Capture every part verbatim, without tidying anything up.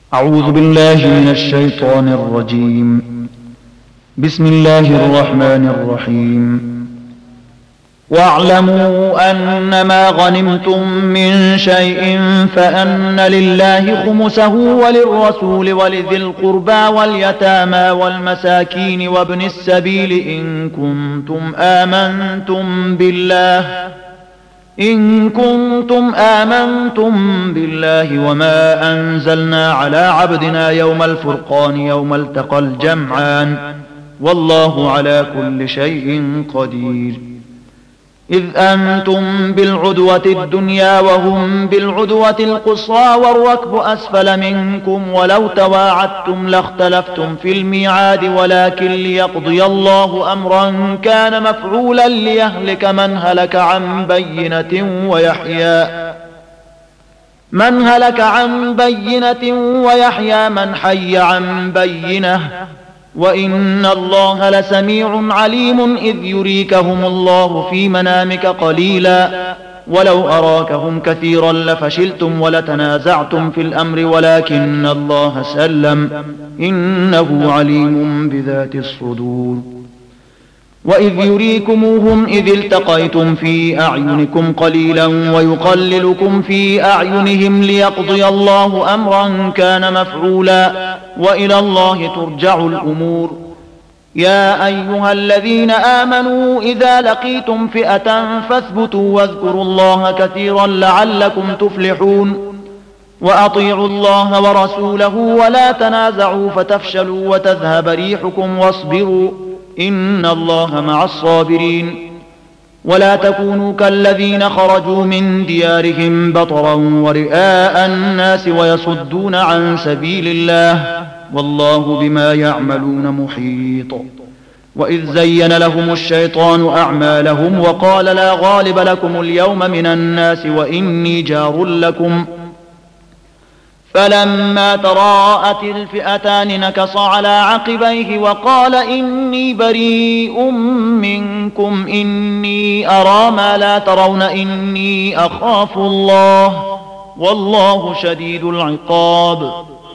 أعوذ بالله من الشيطان الرجيم. بسم الله الرحمن الرحيم. واعلموا أنما غنمتم من شيء فأن لله خمسه وللرسول ولذي القربى واليتامى والمساكين وابن السبيل إن كنتم آمنتم بالله إن كنتم آمنتم بالله وما أنزلنا على عبدنا يوم الفرقان يوم التقى الجمعان والله على كل شيء قدير. إذ أنتم بالعدوة الدنيا وهم بالعدوة القصوى والركب أسفل منكم ولو تواعدتم لاختلفتم في الميعاد ولكن ليقضي الله أمرا كان مفعولا ليهلك من هلك عن بينة ويحيى من هلك عن بينة ويحيى من حي عن بينة وإن الله لسميع عليم. إذ يريكهم الله في منامك قليلا ولو أراكهم كثيرا لفشلتم ولتنازعتم في الأمر ولكن الله سلم إنه عليم بذات الصدور. وإذ يريكموهم إذ التقيتم في أعينكم قليلا ويقللكم في أعينهم ليقضي الله أمرا كان مفعولا وإلى الله ترجع الأمور. يا أيها الذين آمنوا إذا لقيتم فئة فاثبتوا واذكروا الله كثيرا لعلكم تفلحون. وأطيعوا الله ورسوله ولا تنازعوا فتفشلوا وتذهب ريحكم واصبروا إن الله مع الصابرين. ولا تكونوا كالذين خرجوا من ديارهم بطرا ورئاء الناس ويصدون عن سبيل الله والله بما يعملون محيط. وإذ زين لهم الشيطان أعمالهم وقال لا غالب لكم اليوم من الناس وإني جار لكم فلما تراءت الفئتان نكص على عقبيه وقال إني بريء منكم إني أرى ما لا ترون إني أخاف الله والله شديد العقاب.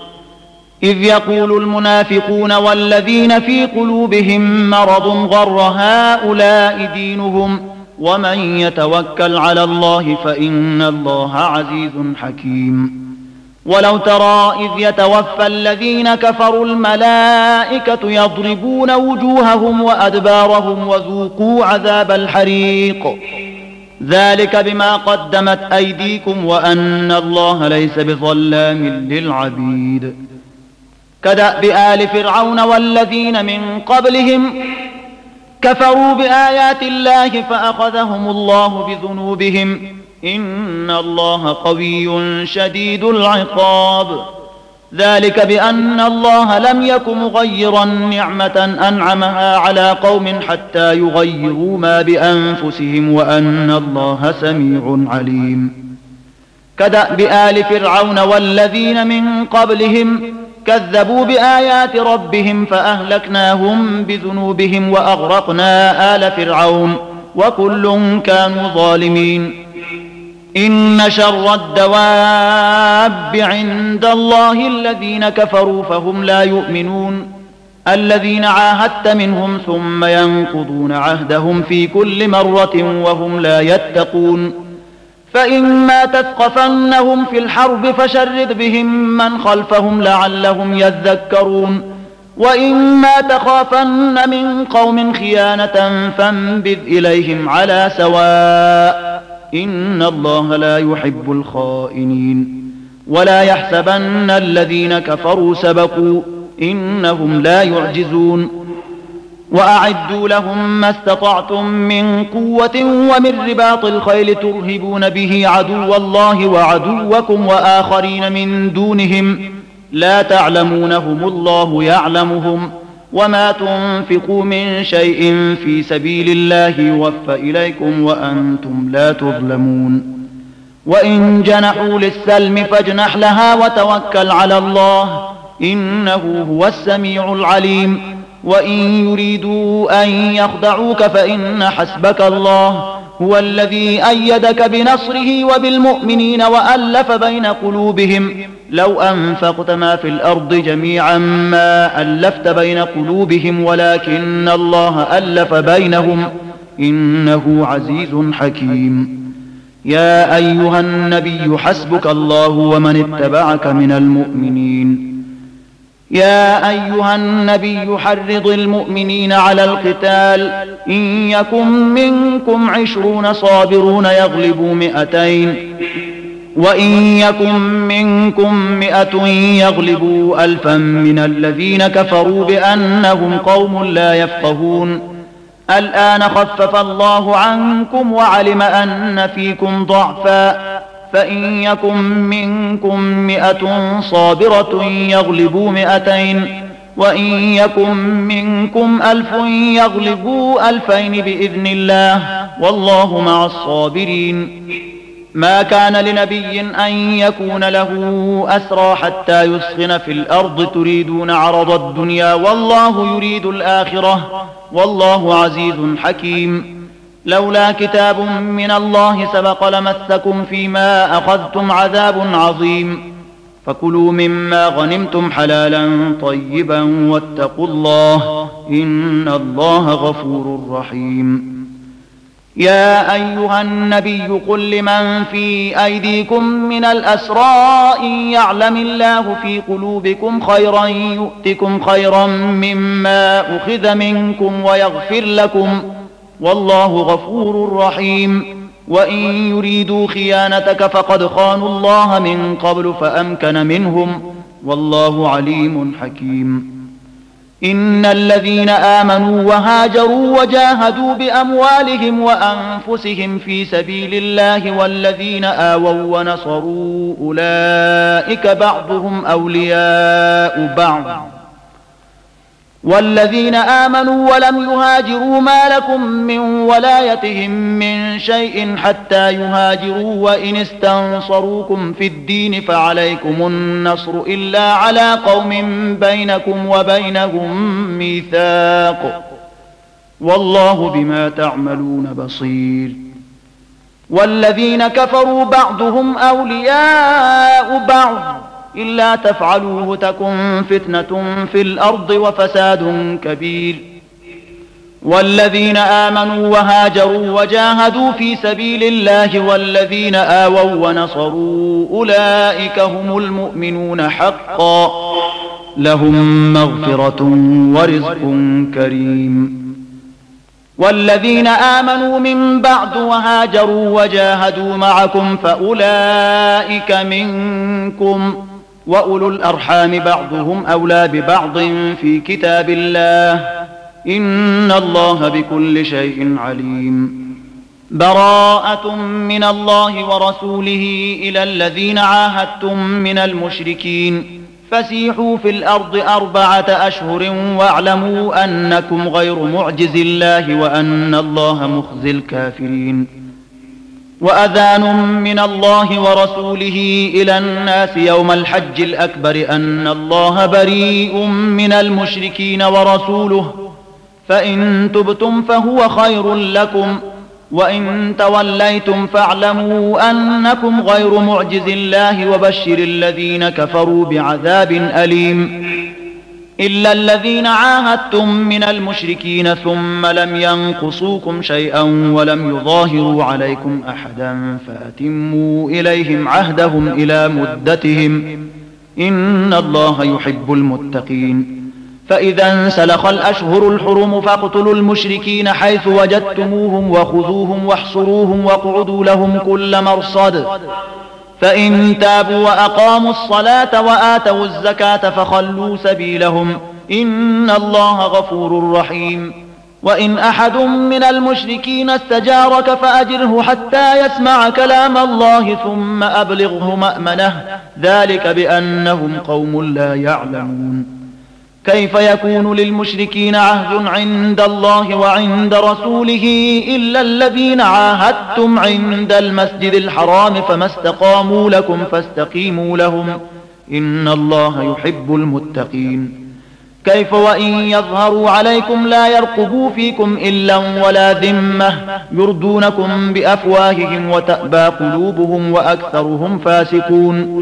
إذ يقول المنافقون والذين في قلوبهم مرض غر هؤلاء دينهم ومن يتوكل على الله فإن الله عزيز حكيم. ولو ترى إذ يتوفى الذين كفروا الملائكة يضربون وجوههم وأدبارهم وذوقوا عذاب الحريق ذلك بما قدمت أيديكم وأن الله ليس بظلام للعبيد. كدأب آل فرعون والذين من قبلهم كفروا بآيات الله فأخذهم الله بذنوبهم إن الله قوي شديد العقاب. ذلك بأن الله لم يك مغيرا نعمة أنعمها على قوم حتى يغيروا ما بأنفسهم وأن الله سميع عليم. كدأب آل فرعون والذين من قبلهم كذبوا بآيات ربهم فأهلكناهم بذنوبهم وأغرقنا آل فرعون وكل كانوا ظالمين. إن شر الدواب عند الله الذين كفروا فهم لا يؤمنون الذين عاهدت منهم ثم ينقضون عهدهم في كل مرة وهم لا يتقون. فإما تثقفنهم في الحرب فشرد بهم من خلفهم لعلهم يذكرون وإما تخافن من قوم خيانة فانبذ إليهم على سواء إن الله لا يحب الخائنين. ولا يحسبن الذين كفروا سبقوا إنهم لا يعجزون. وأعدوا لهم ما استطعتم من قوة ومن رباط الخيل ترهبون به عدو الله وعدوكم وآخرين من دونهم لا تعلمونهم الله يعلمهم وما تنفقوا من شيء في سبيل الله يوفى إليكم وأنتم لا تظلمون. وإن جنحوا للسلم فاجنح لها وتوكل على الله إنه هو السميع العليم. وإن يريدوا أن يخدعوك فإن حسبك الله هو الذي أيدك بنصره وبالمؤمنين وألف بين قلوبهم لو أنفقت ما في الأرض جميعا ما ألفت بين قلوبهم ولكن الله ألف بينهم إنه عزيز حكيم. يا أيها النبي حسبك الله ومن اتبعك من المؤمنين. يا أيها النبي حرض المؤمنين على القتال إن يكن منكم عشرون صابرون يغلبوا مئتين وإن يكن منكم مئة يغلبوا ألفا من الذين كفروا بأنهم قوم لا يفقهون. الآن خفف الله عنكم وعلم أن فيكم ضعفا فإن يكن منكم مئة صابرة يغلبوا مئتين وإن يكن منكم ألف يغلبوا ألفين بإذن الله والله مع الصابرين. ما كان لنبي أن يكون له أسرى حتى يسخن في الأرض تريدون عرض الدنيا والله يريد الآخرة والله عزيز حكيم. لولا كتاب من الله سبق لمسكم فيما أخذتم عذاب عظيم فكلوا مما غنمتم حلالا طيبا واتقوا الله إن الله غفور رحيم. يا أيها النبي قل لمن في أيديكم من الأسرى إن يعلم الله في قلوبكم خيرا يؤتكم خيرا مما أخذ منكم ويغفر لكم والله غفور رحيم. وإن يريدوا خيانتك فقد خانوا الله من قبل فأمكن منهم والله عليم حكيم. إن الذين آمنوا وهاجروا وجاهدوا بأموالهم وأنفسهم في سبيل الله والذين آووا ونصروا أولئك بعضهم أولياء بعض والذين آمنوا ولم يهاجروا ما لكم من ولايتهم من شيء حتى يهاجروا وإن استنصروكم في الدين فعليكم النصر إلا على قوم بينكم وبينهم ميثاق والله بما تعملون بصير. والذين كفروا بعضهم أولياء بعض إلا تفعلوه تكن فتنة في الأرض وفساد كبير. والذين آمنوا وهاجروا وجاهدوا في سبيل الله والذين آووا ونصروا أولئك هم المؤمنون حقا لهم مغفرة ورزق كريم. والذين آمنوا من بعد وهاجروا وجاهدوا معكم فأولئك منكم وأولو الأرحام بعضهم أولى ببعض في كتاب الله إن الله بكل شيء عليم. براءة من الله ورسوله إلى الذين عاهدتم من المشركين فسيحوا في الأرض أربعة أشهر واعلموا أنكم غير معجز الله وأن الله مخزي الكافرين. وأذان من الله ورسوله إلى الناس يوم الحج الأكبر أن الله بريء من المشركين ورسوله فإن تبتم فهو خير لكم وإن توليتم فاعلموا أنكم غير معجز الله وبشر الذين كفروا بعذاب أليم. إلا الذين عاهدتم من المشركين ثم لم ينقصوكم شيئا ولم يظاهروا عليكم أحدا فأتموا إليهم عهدهم إلى مدتهم إن الله يحب المتقين. فإذا انسلخ الأشهر الحرم فاقتلوا المشركين حيث وجدتموهم وخذوهم واحصروهم واقعدوا لهم كل مرصد فإن تابوا وأقاموا الصلاة وآتوا الزكاة فخلوا سبيلهم إن الله غفور رحيم. وإن أحد من المشركين استجارك فأجره حتى يسمع كلام الله ثم أبلغه مأمنه ذلك بأنهم قوم لا يعلمون. كيف يكون للمشركين عهد عند الله وعند رسوله إلا الذين عاهدتم عند المسجد الحرام فما استقاموا لكم فاستقيموا لهم إن الله يحب المتقين. كيف وإن يظهروا عليكم لا يرقبوا فيكم إلا ولا ذمة يردونكم بأفواههم وتأبى قلوبهم وأكثرهم فاسقون.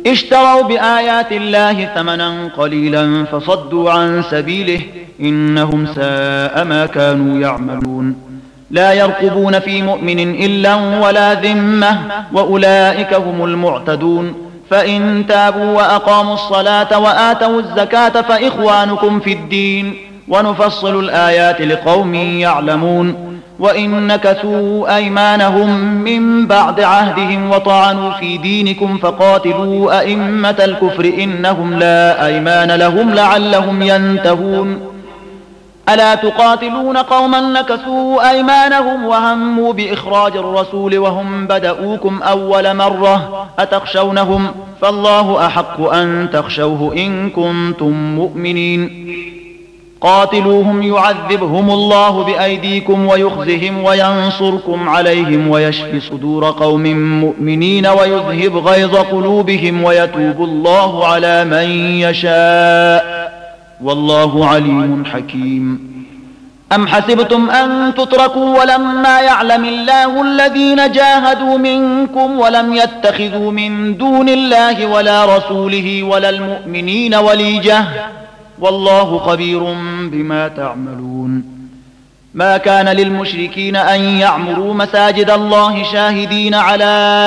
اشتروا بآيات الله ثمنا قليلا فصدوا عن سبيله إنهم ساء ما كانوا يعملون لا يرقبون في مؤمن إلا ولا ذمة وأولئك هم المعتدون فإن تابوا وأقاموا الصلاة وآتوا الزكاة فإخوانكم في الدين ونفصل الآيات لقوم يعلمون وإن نكثوا أيمانهم من بعد عهدهم وطعنوا في دينكم فقاتلوا أئمة الكفر إنهم لا أيمان لهم لعلهم ينتهون ألا تقاتلون قوما نكثوا أيمانهم وهموا بإخراج الرسول وهم بدؤوكم أول مرة أتخشونهم فالله أحق أن تخشوه إن كنتم مؤمنين قاتلوهم يعذبهم الله بأيديكم ويخزهم وينصركم عليهم ويشف صدور قوم مؤمنين ويذهب غيظ قلوبهم ويتوب الله على من يشاء والله عليم حكيم أم حسبتم أن تتركوا ولما يعلم الله الذين جاهدوا منكم ولم يتخذوا من دون الله ولا رسوله ولا المؤمنين وليجة والله خبير بما تعملون ما كان للمشركين أن يعمروا مساجد الله شاهدين على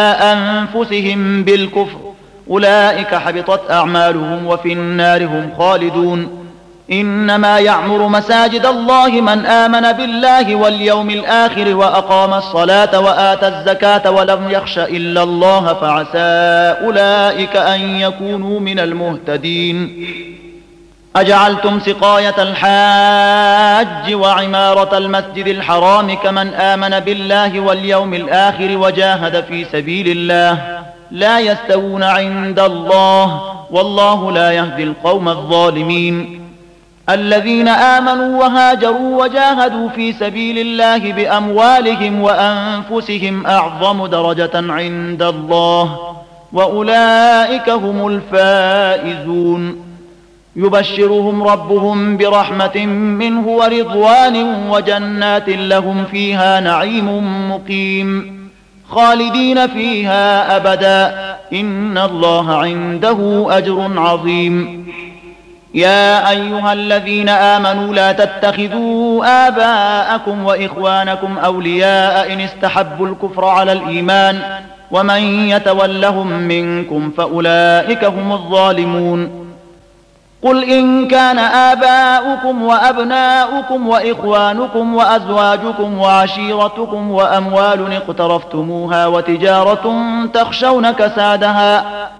أنفسهم بالكفر أولئك حبطت أعمالهم وفي النار هم خالدون إنما يعمر مساجد الله من آمن بالله واليوم الآخر وأقام الصلاة وآتى الزكاة ولم يخش إلا الله فعسى أولئك أن يكونوا من المهتدين أجعلتم سقاية الحاج وعمارة المسجد الحرام كمن آمن بالله واليوم الآخر وجاهد في سبيل الله لا يستوون عند الله والله لا يهدي القوم الظالمين الذين آمنوا وهاجروا وجاهدوا في سبيل الله بأموالهم وأنفسهم أعظم درجة عند الله وأولئك هم الفائزون يبشرهم ربهم برحمة منه ورضوان وجنات لهم فيها نعيم مقيم خالدين فيها أبدا إن الله عنده أجر عظيم يا أيها الذين آمنوا لا تتخذوا آباءكم وإخوانكم أولياء إن استحبوا الكفر على الإيمان ومن يتولهم منكم فأولئك هم الظالمون قل إن كان آباؤكم وأبناؤكم وإخوانكم وأزواجكم وعشيرتكم وأموال اقترفتموها وتجارة تخشون كسادها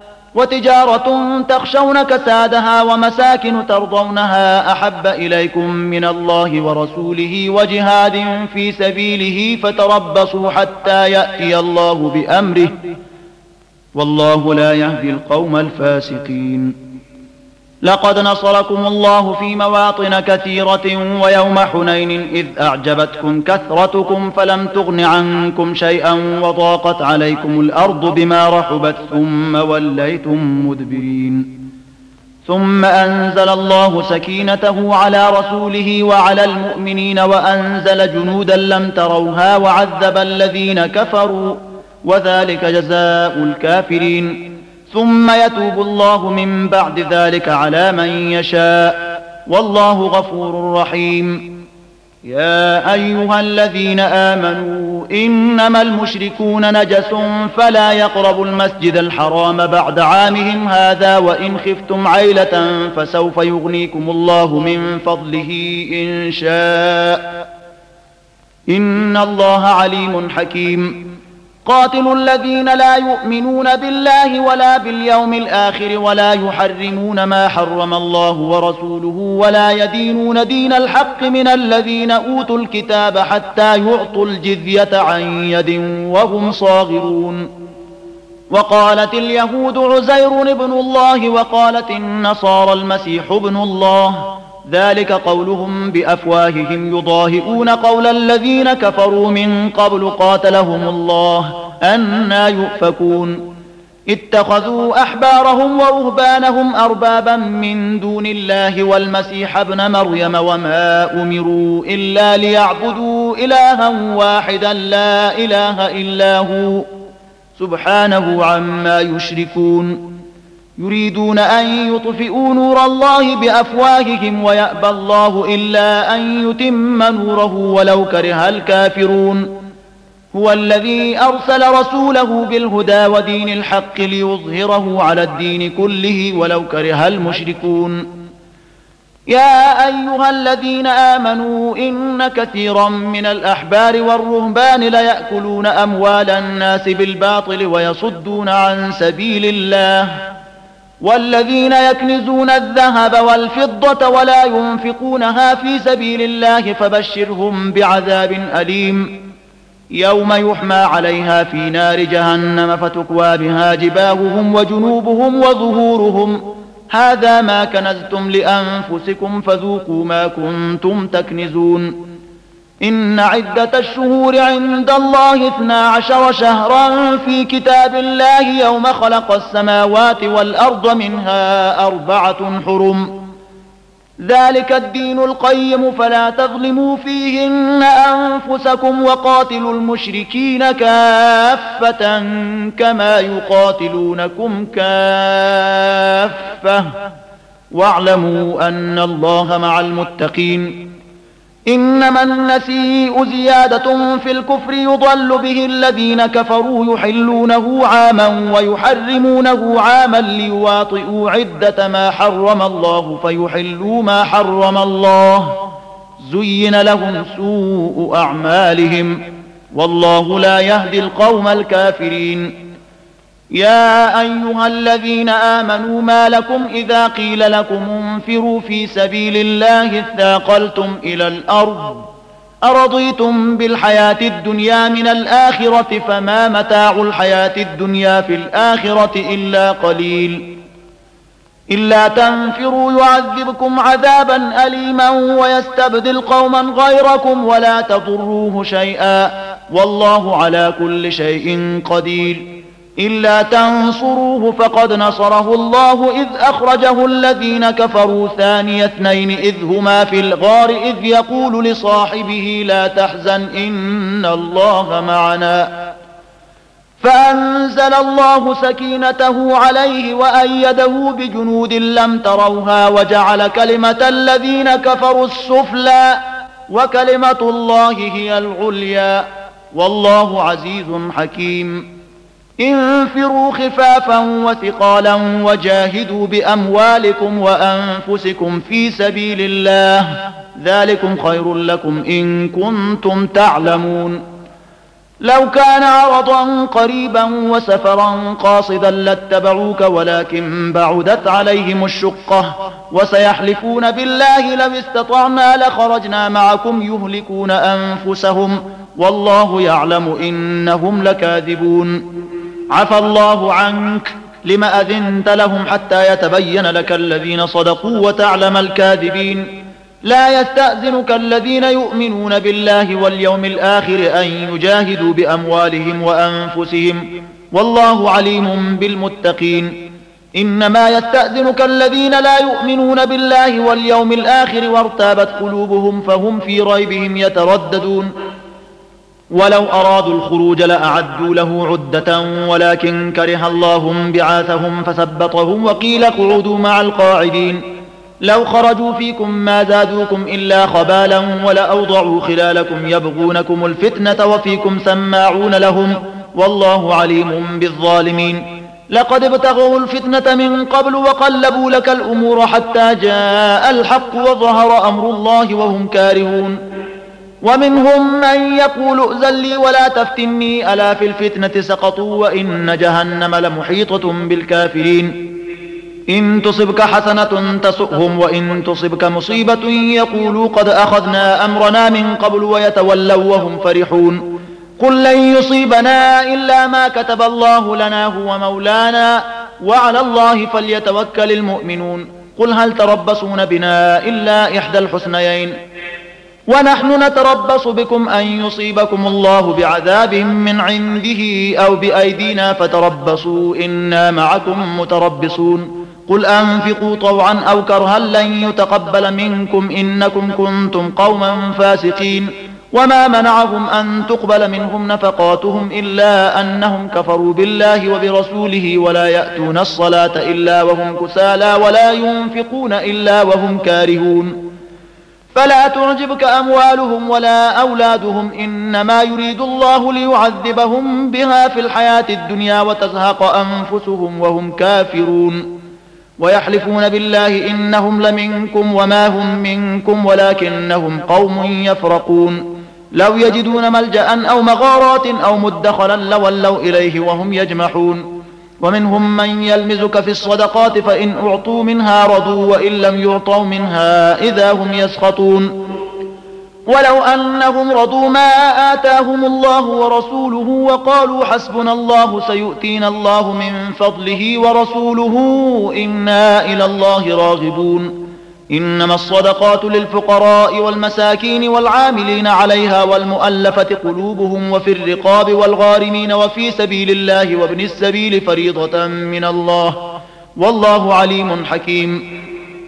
وتجارة تخشون كسادها ومساكن ترضونها أحب إليكم من الله ورسوله وجهاد في سبيله فتربصوا حتى يأتي الله بأمره والله لا يهدي القوم الفاسقين لقد نصركم الله في مواطن كثيرة ويوم حنين إذ أعجبتكم كثرتكم فلم تغن عنكم شيئا وضاقت عليكم الأرض بما رحبت ثم وليتم مدبرين ثم أنزل الله سكينته على رسوله وعلى المؤمنين وأنزل جنودا لم تروها وعذب الذين كفروا وذلك جزاء الكافرين ثم يتوب الله من بعد ذلك على من يشاء والله غفور رحيم يا أيها الذين آمنوا إنما المشركون نجس فلا يقربوا المسجد الحرام بعد عامهم هذا وإن خفتم عيلة فسوف يغنيكم الله من فضله إن شاء إن الله عليم حكيم قاتلوا الذين لا يؤمنون بالله ولا باليوم الآخر ولا يحرمون ما حرم الله ورسوله ولا يدينون دين الحق من الذين أوتوا الكتاب حتى يعطوا الجزية عن يد وهم صاغرون وقالت اليهود عزير ابن الله وقالت النصارى المسيح ابن الله ذلك قولهم بأفواههم يضاهئون قول الذين كفروا من قبل قاتلهم الله أنى يؤفكون اتخذوا أحبارهم ورهبانهم أربابا من دون الله والمسيح ابن مريم وما أمروا إلا ليعبدوا إلها واحدا لا إله إلا هو سبحانه عما يشركون يريدون أن يطفئوا نور الله بأفواههم ويأبى الله إلا أن يتم نوره ولو كره الكافرون. هو الذي أرسل رسوله بالهدى ودين الحق ليظهره على الدين كله ولو كره المشركون. يا أيها الذين آمنوا إن كثيرا من الأحبار والرهبان ليأكلون أموال الناس بالباطل ويصدون عن سبيل الله، والذين يكنزون الذهب والفضة ولا ينفقونها في سبيل الله فبشرهم بعذاب أليم يوم يحمى عليها في نار جهنم فتكوى بها جباههم وجنوبهم وظهورهم هذا ما كنزتم لأنفسكم فذوقوا ما كنتم تكنزون. إن عدة الشهور عند الله اثنا عشر شهرا في كتاب الله يوم خلق السماوات والأرض منها أربعة حرم ذلك الدين القيم فلا تظلموا فيهن أنفسكم وقاتلوا المشركين كافة كما يقاتلونكم كافة واعلموا أن الله مع المتقين. إنما النسيء زيادة في الكفر يضل به الذين كفروا يحلونه عاما ويحرمونه عاما ليواطئوا عدة ما حرم الله فيحلوا ما حرم الله زين لهم سوء أعمالهم والله لا يهدي القوم الكافرين. يا أيها الذين آمنوا ما لكم إذا قيل لكم انفروا في سبيل الله اثاقلتم إلى الأرض أرضيتم بالحياة الدنيا من الآخرة فما متاع الحياة الدنيا في الآخرة إلا قليل. إلا تنفروا يعذبكم عذابا أليما ويستبدل قوما غيركم ولا تضروه شيئا والله على كل شيء قدير. إلا تنصروه فقد نصره الله إذ أخرجه الذين كفروا ثاني اثنين إذ هما في الغار إذ يقول لصاحبه لا تحزن إن الله معنا فأنزل الله سكينته عليه وأيده بجنود لم تروها وجعل كلمة الذين كفروا السفلى وكلمة الله هي العليا والله عزيز حكيم. انفروا خفافا وثقالا وجاهدوا بأموالكم وأنفسكم في سبيل الله ذلكم خير لكم إن كنتم تعلمون. لو كان عرضا قريبا وسفرا قاصدا لاتبعوك ولكن بعدت عليهم الشقة وسيحلفون بالله لو استطعنا لخرجنا معكم يهلكون أنفسهم والله يعلم إنهم لكاذبون. عفى الله عنك لم أذنت لهم حتى يتبين لك الذين صدقوا وتعلم الكاذبين. لا يستأذنك الذين يؤمنون بالله واليوم الآخر أن يجاهدوا بأموالهم وأنفسهم والله عليم بالمتقين. إنما يستأذنك الذين لا يؤمنون بالله واليوم الآخر وارتابت قلوبهم فهم في ريبهم يترددون. ولو أرادوا الخروج لأعدوا له عدة ولكن كره الله بعاثهم فثبطهم وقيل اقعدوا مع القاعدين. لو خرجوا فيكم ما زادوكم إلا خبالا ولأوضعوا خلالكم يبغونكم الفتنة وفيكم سماعون لهم والله عليم بالظالمين. لقد ابتغوا الفتنة من قبل وقلبوا لك الأمور حتى جاء الحق وظهر أمر الله وهم كارهون. ومنهم من يقول ائذن لي ولا تفتني ألا في الفتنة سقطوا وإن جهنم لمحيطة بالكافرين. إن تصبك حسنة تسؤهم وإن تصبك مصيبة يقولوا قد أخذنا أمرنا من قبل ويتولوا وهم فرحون. قل لن يصيبنا إلا ما كتب الله لنا هو مولانا وعلى الله فليتوكل المؤمنون. قل هل تربصون بنا إلا إحدى الحسنيين ونحن نتربص بكم أن يصيبكم الله بعذاب من عنده أو بأيدينا فتربصوا إنا معكم متربصون. قل أنفقوا طوعا أو كرها لن يتقبل منكم إنكم كنتم قوما فاسقين. وما منعهم أن تقبل منهم نفقاتهم إلا أنهم كفروا بالله وبرسوله ولا يأتون الصلاة إلا وهم كسالى ولا ينفقون إلا وهم كارهون فلا تعجبك أموالهم ولا أولادهم إنما يريد الله ليعذبهم بها في الحياة الدنيا وتزهق أنفسهم وهم كافرون ويحلفون بالله إنهم لمنكم وما هم منكم ولكنهم قوم يفرقون لو يجدون ملجأ أو مغارات أو مدخلا لولوا إليه وهم يجمحون ومنهم من يلمزك في الصدقات فإن أعطوا منها رضوا وإن لم يعطوا منها إذا هم يسخطون ولو أنهم رضوا ما آتاهم الله ورسوله وقالوا حسبنا الله سيؤتينا الله من فضله ورسوله إنا إلى الله راغبون إنما الصدقات للفقراء والمساكين والعاملين عليها والمؤلفة قلوبهم وفي الرقاب والغارمين وفي سبيل الله وابن السبيل فريضة من الله والله عليم حكيم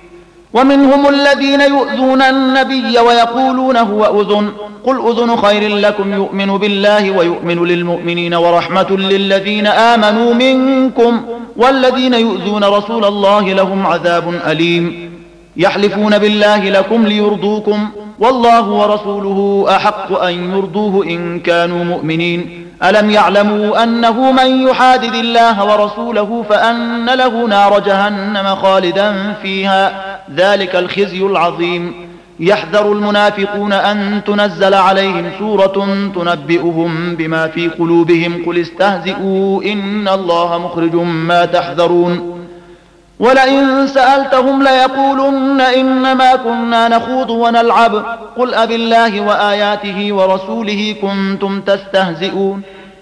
ومنهم الذين يؤذون النبي ويقولون هو أذن قل أذن خير لكم يؤمن بالله ويؤمن للمؤمنين ورحمة للذين آمنوا منكم والذين يؤذون رسول الله لهم عذاب أليم يحلفون بالله لكم ليرضوكم والله ورسوله أحق أن يرضوه إن كانوا مؤمنين ألم يعلموا أنه من يحادد الله ورسوله فأن له نار جهنم خالدا فيها ذلك الخزي العظيم يحذر المنافقون أن تنزل عليهم سورة تنبئهم بما في قلوبهم قل استهزئوا إن الله مخرج ما تحذرون ولئن سألتهم ليقولن إنما كنا نخوض ونلعب قل أب الله وآياته ورسوله كنتم تستهزئون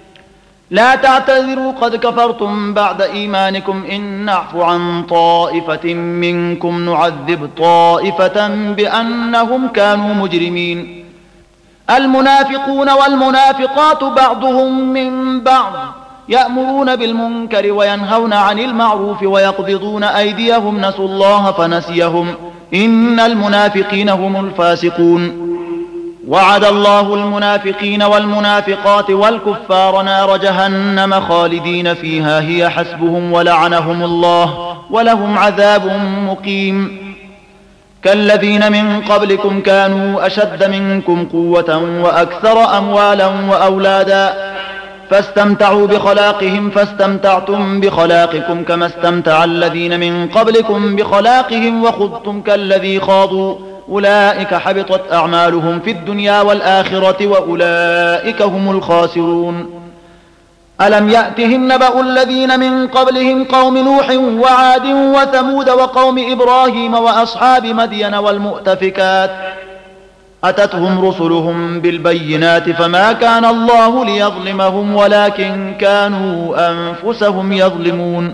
لا تعتذروا قد كفرتم بعد إيمانكم إن نعفو عن طائفة منكم نعذب طائفة بأنهم كانوا مجرمين المنافقون والمنافقات بعضهم من بعض يأمرون بالمنكر وينهون عن المعروف ويقبضون أيديهم نسوا الله فنسيهم إن المنافقين هم الفاسقون وعد الله المنافقين والمنافقات والكفار نار جهنم خالدين فيها هي حسبهم ولعنهم الله ولهم عذاب مقيم كالذين من قبلكم كانوا أشد منكم قوة وأكثر أموالا وأولادا فاستمتعوا بخلاقهم فاستمتعتم بخلاقكم كما استمتع الذين من قبلكم بخلاقهم وخضتم كالذي خاضوا أولئك حبطت أعمالهم في الدنيا والآخرة وأولئك هم الخاسرون ألم يأتهم نبأ الذين من قبلهم قوم نوح وعاد وثمود وقوم إبراهيم وأصحاب مدين والمؤتفكات أتتهم رسلهم بالبينات فما كان الله ليظلمهم ولكن كانوا أنفسهم يظلمون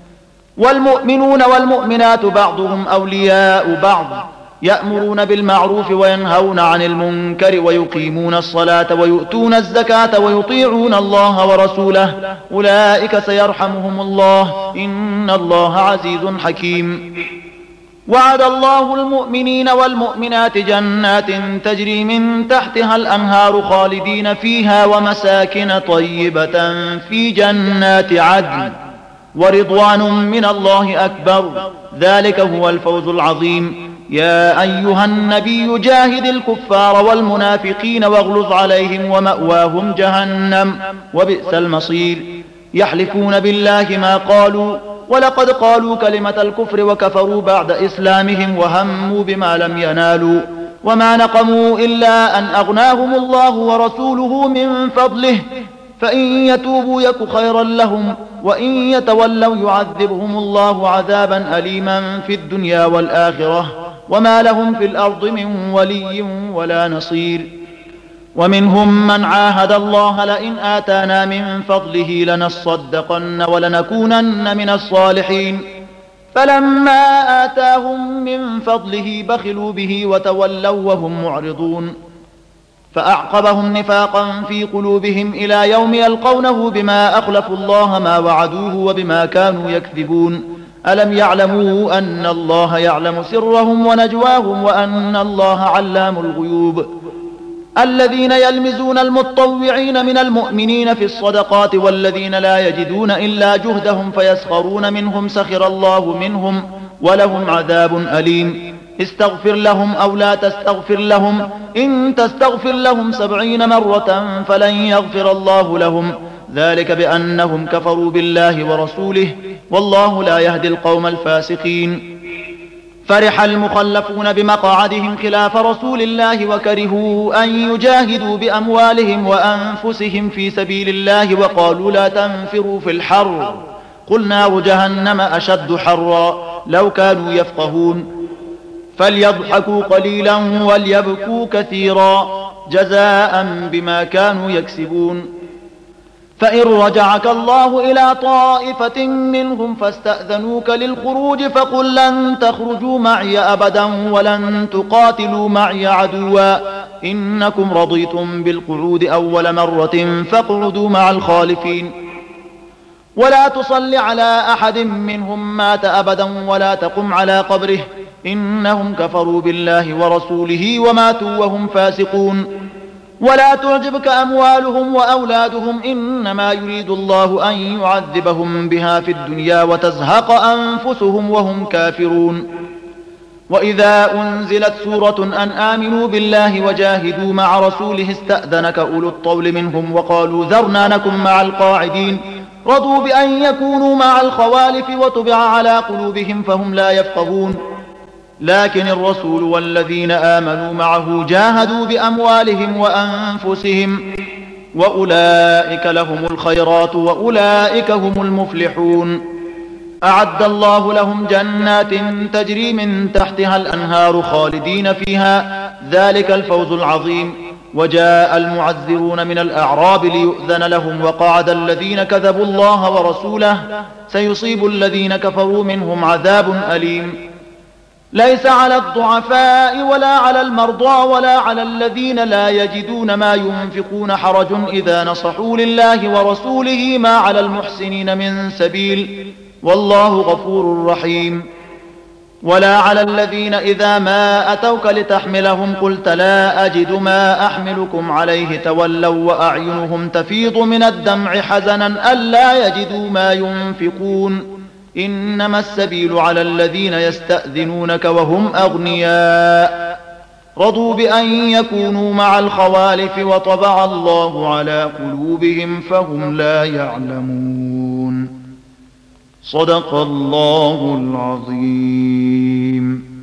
والمؤمنون والمؤمنات بعضهم أولياء بعض يأمرون بالمعروف وينهون عن المنكر ويقيمون الصلاة ويؤتون الزكاة ويطيعون الله ورسوله أولئك سيرحمهم الله إن الله عزيز حكيم وعد الله المؤمنين والمؤمنات جنات تجري من تحتها الأنهار خالدين فيها ومساكن طيبة في جنات عدن ورضوان من الله أكبر ذلك هو الفوز العظيم يا أيها النبي جاهد الكفار والمنافقين واغلظ عليهم ومأواهم جهنم وبئس المصير يحلفون بالله ما قالوا ولقد قالوا كلمة الكفر وكفروا بعد إسلامهم وهموا بما لم ينالوا وما نقموا إلا أن أغناهم الله ورسوله من فضله فإن يتوبوا يك خيرا لهم وإن يتولوا يعذبهم الله عذابا أليما في الدنيا والآخرة وما لهم في الأرض من ولي ولا نصير ومنهم من عاهد الله لئن آتانا من فضله لنصدقن ولنكونن من الصالحين فلما آتاهم من فضله بخلوا به وتولوا وهم معرضون فأعقبهم نفاقا في قلوبهم إلى يوم يلقونه بما أخلفوا الله ما وعدوه وبما كانوا يكذبون ألم يعلموا أن الله يعلم سرهم ونجواهم وأن الله علام الغيوب الذين يلمزون المتطوعين من المؤمنين في الصدقات والذين لا يجدون إلا جهدهم فيسخرون منهم سخر الله منهم ولهم عذاب أليم استغفر لهم أو لا تستغفر لهم إن تستغفر لهم سبعين مرة فلن يغفر الله لهم ذلك بأنهم كفروا بالله ورسوله والله لا يهدي القوم الفاسقين فرح المخلفون بمقعدهم خلاف رسول الله وكرهوا أن يجاهدوا بأموالهم وأنفسهم في سبيل الله وقالوا لا تنفروا في الحر قل نار جهنم أشد حرا لو كانوا يفقهون فليضحكوا قليلا وليبكوا كثيرا جزاء بما كانوا يكسبون فإن رجعك الله إلى طائفة منهم فاستأذنوك للخروج فقل لن تخرجوا معي أبدا ولن تقاتلوا معي عدوا إنكم رضيتم بالقعود أول مرة فاقعدوا مع الخالفين ولا تصل على أحد منهم مات أبدا ولا تقم على قبره إنهم كفروا بالله ورسوله وماتوا وهم فاسقون ولا تعجبك أموالهم وأولادهم إنما يريد الله أن يعذبهم بها في الدنيا وتزهق أنفسهم وهم كافرون وإذا أنزلت سورة أن آمنوا بالله وجاهدوا مع رسوله استأذنك أولو الطول منهم وقالوا ذرنا نكن مع القاعدين رضوا بأن يكونوا مع الخوالف وطبع على قلوبهم فهم لا يفقهون لكن الرسول والذين آمنوا معه جاهدوا بأموالهم وأنفسهم وأولئك لهم الخيرات وأولئك هم المفلحون أعد الله لهم جنات تجري من تحتها الأنهار خالدين فيها ذلك الفوز العظيم وجاء المعذرون من الأعراب ليؤذن لهم وقعد الذين كذبوا الله ورسوله سيصيب الذين كفروا منهم عذاب أليم ليس على الضعفاء ولا على المرضى ولا على الذين لا يجدون ما ينفقون حرج إذا نصحوا لله ورسوله ما على المحسنين من سبيل والله غفور رحيم ولا على الذين إذا ما أتوك لتحملهم قلت لا أجد ما أحملكم عليه تولوا وأعينهم تفيض من الدمع حزنا ألا يجدوا ما ينفقون إنما السبيل على الذين يستأذنونك وهم أغنياء رضوا بأن يكونوا مع الخوالف وطبع الله على قلوبهم فهم لا يعلمون صدق الله العظيم.